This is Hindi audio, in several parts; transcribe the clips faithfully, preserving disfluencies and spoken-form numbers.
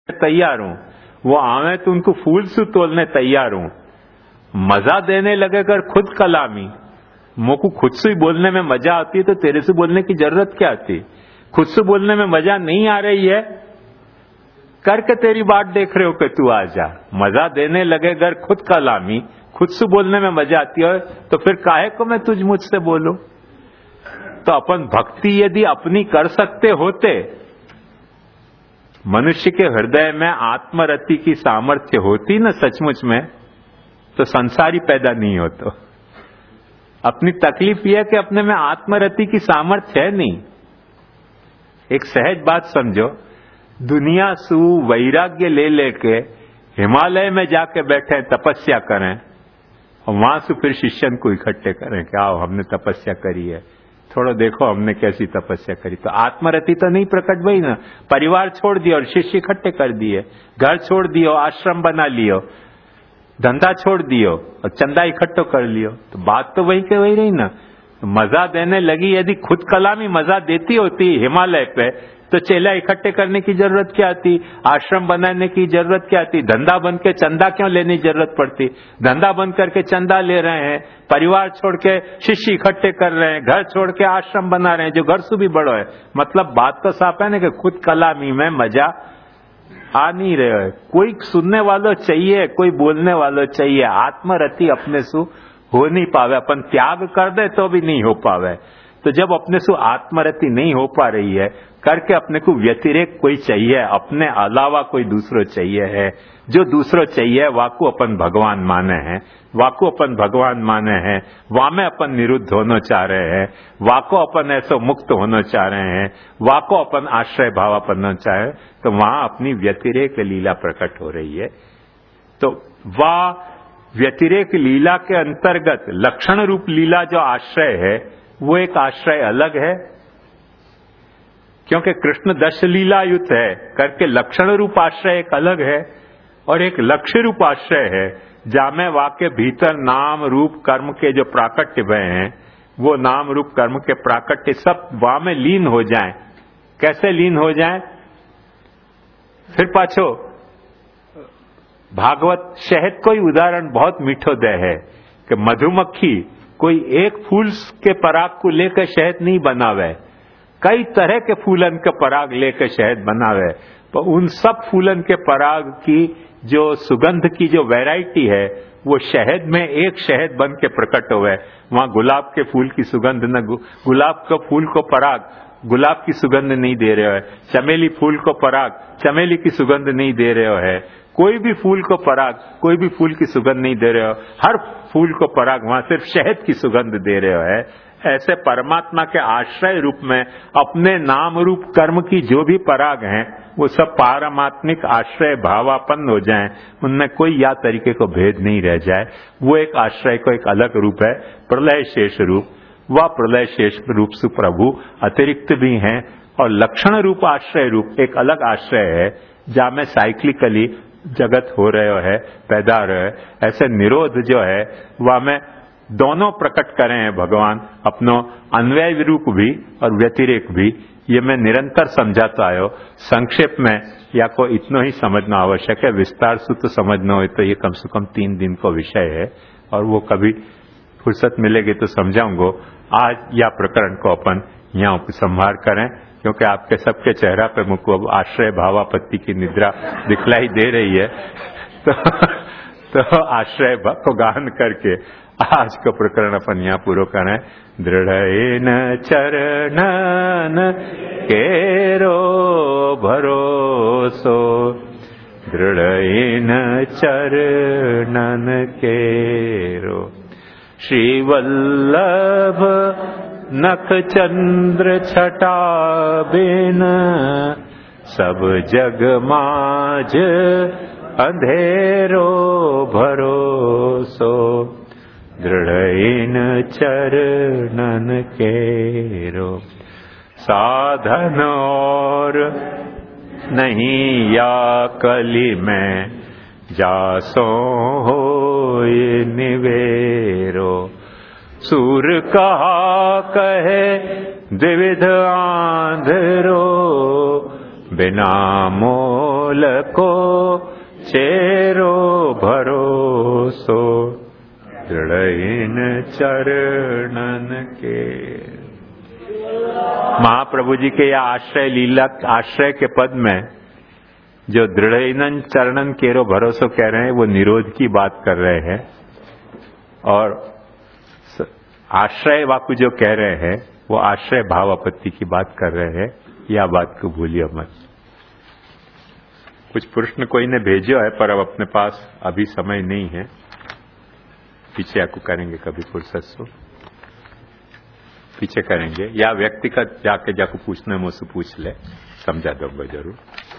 तैयार हूं, वो आवे तो उनको फूल से तोलने तैयार हूं। मजा देने लगे अगर खुद कलामी, मोको खुद से ही बोलने में मजा आती है तो तेरे से बोलने की जरूरत क्या आती? खुद से बोलने में मजा नहीं आ रही है, करके तेरी बात देख रहे हो कि तू आ जा। मजा देने लगे अगर खुद कलामी, खुद से बोलने में मजा आती है तो फिर काहे को मैं तुझ मुझसे बोलूं? तो अपन भक्ति यदि अपनी कर सकते होते, मनुष्य के हृदय में आत्मरति की सामर्थ्य होती ना सचमुच में, तो संसारी पैदा नहीं होता। अपनी तकलीफ यह है कि अपने में आत्मरति की सामर्थ्य है नहीं। एक सहज बात समझो, दुनिया सु वैराग्य ले लेके हिमालय में जाके बैठे तपस्या करें और वहां से फिर शिष्यन को इकट्ठे करें कि आओ हमने तपस्या करी है, थोड़ा देखो हमने कैसी तपस्या करी, तो आत्मरति तो नहीं प्रकट भई ना। परिवार छोड़ दिया और शिष्य इकट्ठे कर दिए, घर छोड़ दियो, आश्रम बना लियो, धंधा छोड़ दियो और चंदा इकट्ठो कर लियो, तो बात तो वही के वही रही ना। तो मजा देने लगी, यदि खुद कलामी मजा देती होती हिमालय पे तो चेला इकट्ठे करने की जरूरत क्या आती, आश्रम बनाने की जरूरत क्या आती, धंधा बन के चंदा क्यों लेने की जरूरत पड़ती? धंधा बंद करके चंदा ले रहे हैं, परिवार छोड़ के शिष्य इकट्ठे कर रहे हैं, घर छोड़ के आश्रम बना रहे हैं जो घर से भी बड़ो है। मतलब बात तो साफ है ना कि खुद कलामी में मजा आ नहीं रहे है। कोई सुनने वालों चाहिए, कोई बोलने वालों चाहिए। आत्मरति अपने सु हो नहीं पावे, अपन त्याग कर दे तो भी नहीं हो पावे। तो जब अपने से आत्मरति नहीं हो पा रही है, करके अपने को व्यतिरेक कोई चाहिए, अपने अलावा कोई दूसरो चाहिए है। जो दूसरो चाहिए वाको अपन भगवान माने हैं, वाको अपन भगवान माने हैं, वामे अपन निरुद्ध होना चाह रहे हैं, वाको अपन ऐसा मुक्त होना चाह रहे हैं, वाको अपन आश्रय भाव बनना चाहे, तो वहां अपनी व्यतिरेक लीला प्रकट हो रही है। तो वह व्यतिरेक लीला के अंतर्गत लक्षण रूप लीला जो आश्रय है वो एक आश्रय अलग है, क्योंकि कृष्ण दश लीला युत है करके लक्षण रूप आश्रय एक अलग है और एक लक्ष्य रूप आश्रय है, जामे वाके भीतर नाम रूप कर्म के जो प्राकट्य भय हैं वो नाम रूप कर्म के प्राकट्य सब वहां में लीन हो जाएं। कैसे लीन हो जाएं? फिर पाछो भागवत शहद कोई उदाहरण बहुत मीठो दे है कि मधुमक्खी कोई एक फूल के पराग को लेकर शहद नहीं बनावे, कई तरह के फूलन के पराग लेकर शहद बनावे, तो उन सब फूलन के पराग की जो सुगंध की जो वैरायटी है वो शहद में एक शहद बन के प्रकट हुए। वहां गुलाब के फूल की सुगंध न, गुलाब के फूल को पराग गुलाब की सुगंध नहीं दे रहे हो है, चमेली फूल को पराग चमेली की सुगंध नहीं दे रहे हो है, कोई भी फूल को पराग कोई भी फूल की सुगंध नहीं दे रहे हो, हर फूल को पराग वहां सिर्फ शहद की सुगंध दे रहे हो है। ऐसे परमात्मा के आश्रय रूप में अपने नाम रूप कर्म की जो भी पराग हैं वो सब पारमात्मिक आश्रय भावापन्न हो जाएं, उनमें कोई या तरीके को भेद नहीं रह जाए। वो एक आश्रय को एक अलग रूप है, प्रलय शेष रूप। वह प्रलय शेष रूप से प्रभु अतिरिक्त भी हैं और लक्षण रूप आश्रय रूप एक अलग आश्रय है, जहां में साइक्लिकली जगत हो रहे है, पैदा रहे। ऐसे निरोध जो है वह में दोनों प्रकट करें हैं भगवान, अपनो अन्वय रूप भी और व्यतिरेक भी। ये मैं निरंतर समझाता आयो। संक्षेप में या को इतना ही समझना आवश्यक है, विस्तार से तो समझना हो तो ये कम से कम तीन दिन का विषय है और वो कभी फुर्सत मिलेगी तो समझाऊंगा। आज या प्रकरण को अपन यहाँ उपसंहार करें, क्योंकि आपके सबके चेहरा पे मुझको अब आश्रय भावापत्ति की निद्रा दिखलाई दे रही है। तो, तो आश्रय को गान करके आज का प्रकरण अपन यहाँ पूरा करें। दृढ़ चरणन केरो भरोसो, दृढ़ चरणन केरो, श्री वल्लभ नख चंद्र छटा बिन, सब जग माज अंधेरो भरोसो, दृढ़ चरणन केरो। साधन और नहीं या कली में, जासो होए निवेरो, सूर कहा कहे द्विविध आंधरो, बिना मोह मोल को चेरो भरोसो दृढ़ चरणन के। महाप्रभु जी के या आश्रय लीला आश्रय के पद में जो दृढ़ चरणन केरो भरोसो कह रहे हैं वो निरोध की बात कर रहे हैं, और आश्रय वाकु जो कह रहे हैं वो आश्रय भाव आपत्ति की बात कर रहे हैं। यह बात को भूलिए मत। कुछ प्रश्न कोई ने भेजो है पर अब अपने पास अभी समय नहीं है, पीछे आपको करेंगे कभी फुर्सत से, पीछे करेंगे, या व्यक्तिगत जाके जाको पूछना मुझसे पूछ ले, समझा दूंगा जरूर।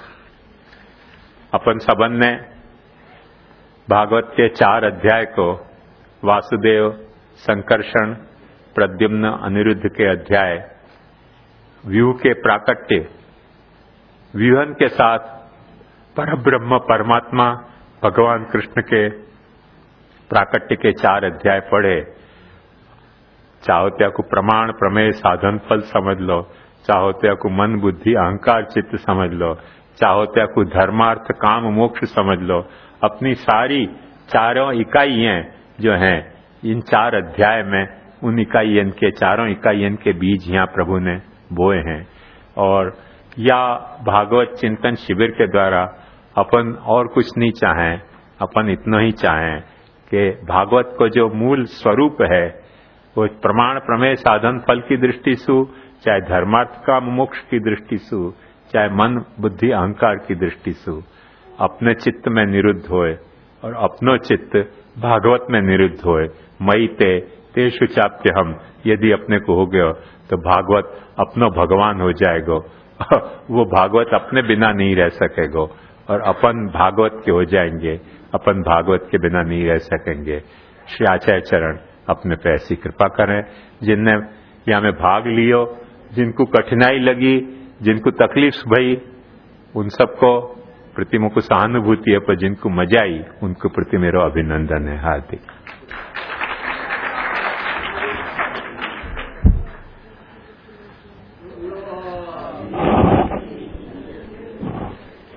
अपन सबन ने भागवत के चार अध्याय को वासुदेव, संकर्षण, प्रद्युम्न, अनिरुद्ध के अध्याय व्यूह के प्राकट्य व्यूहन के साथ परब्रह्म परमात्मा भगवान कृष्ण के प्राकट्य के चार अध्याय पढ़े। चाहो त्या को प्रमाण प्रमेय साधन फल समझ लो, चाहो त्या को मन बुद्धि अहंकार चित्त समझ लो, चाहो त्या को धर्मार्थ काम मोक्ष समझ लो। अपनी सारी चारों इकाइयां जो हैं इन चार अध्याय में, उन इकाइयन के चारों इकाइयन के बीज यहाँ प्रभु ने बोए हैं। और या भागवत चिंतन शिविर के द्वारा अपन और कुछ नहीं चाहें, अपन इतना ही चाहें कि भागवत को जो मूल स्वरूप है वो प्रमाण प्रमेय साधन फल की दृष्टि से, चाहे धर्मार्थ काम मोक्ष की दृष्टि से, चाहे मन बुद्धि अहंकार की दृष्टि से अपने चित्त में निरुद्ध होए और अपनो चित्त भागवत में निरुद्ध होए। मई ते तेषु चाप्य हम, यदि अपने को हो गया तो भागवत अपनो भगवान हो जाएगो। वो भागवत अपने बिना नहीं रह सकेगो और अपन भागवत के हो जाएंगे, अपन भागवत के बिना नहीं रह सकेंगे। श्री आचार्य चरण अपने पे ऐसी कृपा करें। जिनने यहाँ में भाग लियो, जिनको कठिनाई लगी, जिनको तकलीफ भई, उन सबको प्रति मुझको सहानुभूति है, पर जिनको मजा आई उनको प्रति मेरा अभिनंदन है हार्दिक।